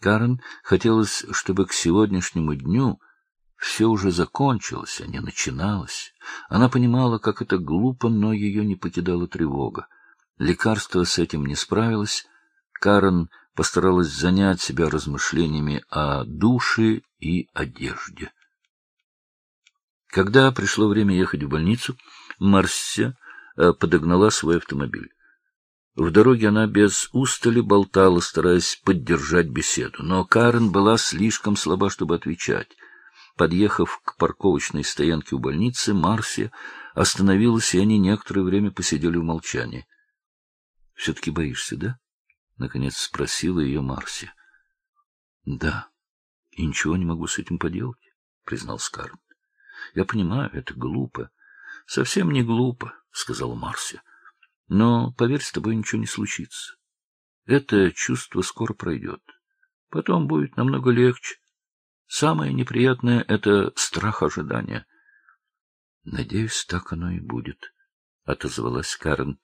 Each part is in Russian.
Карен хотелось, чтобы к сегодняшнему дню все уже закончилось, а не начиналось. Она понимала, как это глупо, но ее не покидала тревога. Лекарство с этим не справилось. Карен постаралась занять себя размышлениями о душе и одежде. Когда пришло время ехать в больницу, Марсия подогнала свой автомобиль. В дороге она без устали болтала, стараясь поддержать беседу, но Карен была слишком слаба, чтобы отвечать. Подъехав к парковочной стоянке у больницы, Марсия остановилась, и они некоторое время посидели в молчании. — Все-таки боишься, да? — наконец спросила ее Марсия. — Да, и ничего не могу с этим поделать, — признался Карен. — Я понимаю, это глупо. — Совсем не глупо, — сказала Марсия. — Но, поверь, с тобой ничего не случится. Это чувство скоро пройдет. Потом будет намного легче. Самое неприятное — это страх ожидания. — Надеюсь, так оно и будет, — отозвалась Карен.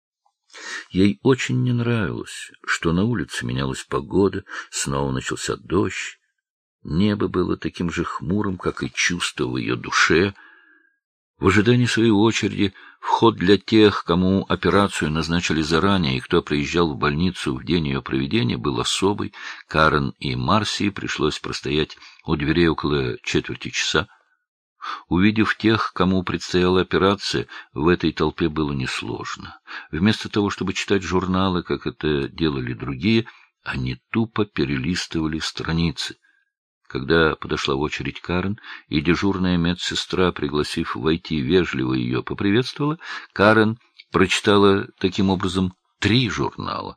Ей очень не нравилось, что на улице менялась погода, снова начался дождь. Небо было таким же хмурым, как и чувство в ее душе. В ожидании своей очереди вход для тех, кому операцию назначили заранее и кто приезжал в больницу в день ее проведения, был особый. Карен и Марсии пришлось простоять у дверей около четверти часа. Увидев тех, кому предстояла операция, в этой толпе было несложно. Вместо того, чтобы читать журналы, как это делали другие, они тупо перелистывали страницы. Когда подошла очередь Карен, и дежурная медсестра, пригласив войти, вежливо ее поприветствовала, Карен прочитала таким образом 3 журнала.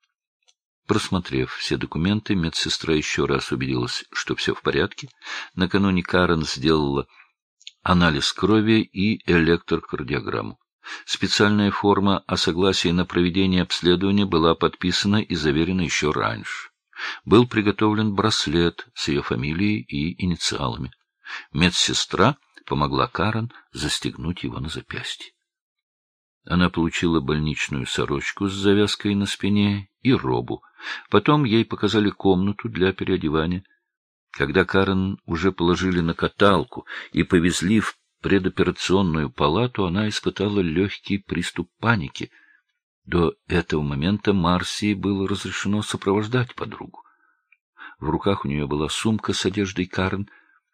Просмотрев все документы, медсестра еще раз убедилась, что все в порядке. Накануне Карен сделала анализ крови и электрокардиограмму. Специальная форма о согласии на проведение обследования была подписана и заверена еще раньше. Был приготовлен браслет с ее фамилией и инициалами. Медсестра помогла Карен застегнуть его на запястье. Она получила больничную сорочку с завязкой на спине и робу. Потом ей показали комнату для переодевания. Когда Карен уже положили на каталку и повезли в предоперационную палату, она испытала легкий приступ паники. До этого момента Марсии было разрешено сопровождать подругу. В руках у нее была сумка с одеждой Карен.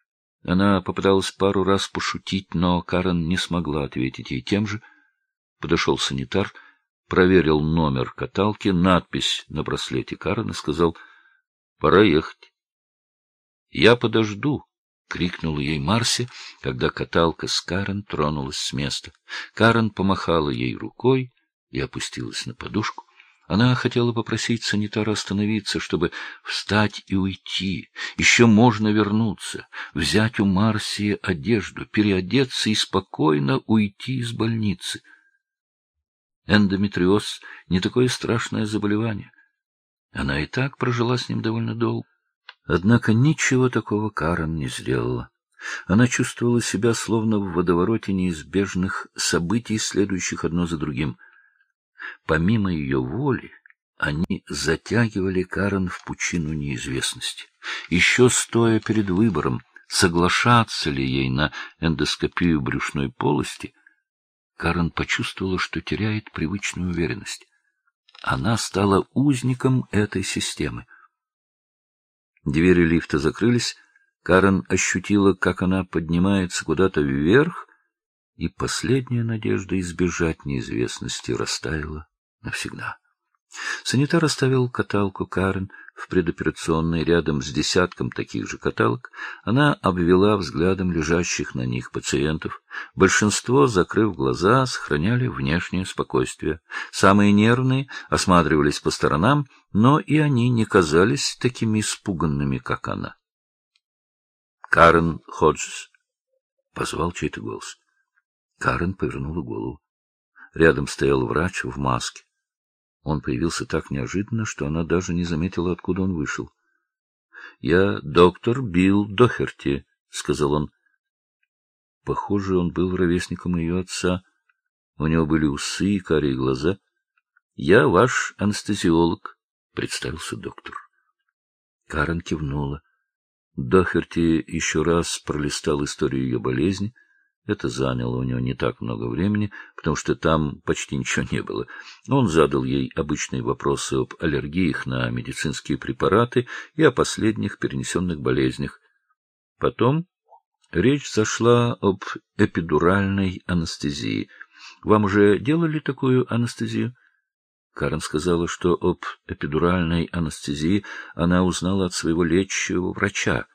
Она попыталась пару раз пошутить, но Карен не смогла ответить ей тем же. Подошел санитар, проверил номер каталки, надпись на браслете Карен и сказал: «Пора ехать». «Я подожду», — крикнула ей Марси, когда каталка с Карен тронулась с места. Карен помахала ей рукой и опустилась на подушку. Она хотела попросить санитара остановиться, чтобы встать и уйти. Еще можно вернуться, взять у Марсии одежду, переодеться и спокойно уйти из больницы. Эндометриоз — не такое страшное заболевание. Она и так прожила с ним довольно долго. Однако ничего такого Карен не сделала. Она чувствовала себя словно в водовороте неизбежных событий, следующих одно за другим. Помимо ее воли, они затягивали Карен в пучину неизвестности. Еще стоя перед выбором, соглашаться ли ей на эндоскопию брюшной полости, Карен почувствовала, что теряет привычную уверенность. Она стала узником этой системы. Двери лифта закрылись, Карен ощутила, как она поднимается куда-то вверх, и последняя надежда избежать неизвестности растаяла навсегда. Санитар оставил каталку Карен в предоперационной рядом с десятком таких же каталок. Она обвела взглядом лежащих на них пациентов. Большинство, закрыв глаза, сохраняли внешнее спокойствие. Самые нервные осматривались по сторонам, но и они не казались такими испуганными, как она. «Карен Ходжес!» — позвал чей-то голос. Карен повернула голову. Рядом стоял врач в маске. Он появился так неожиданно, что она даже не заметила, откуда он вышел. — Я доктор Билл Дохерти, — сказал он. Похоже, он был ровесником ее отца. У него были усы и карие глаза. — Я ваш анестезиолог, — представился доктор. Карен кивнула. Дохерти еще раз пролистал историю ее болезни. Это заняло у него не так много времени, потому что там почти ничего не было. Он задал ей обычные вопросы об аллергиях на медицинские препараты и о последних перенесенных болезнях. Потом речь зашла об эпидуральной анестезии. Вам уже делали такую анестезию? Карен сказала, что об эпидуральной анестезии она узнала от своего лечащего врача.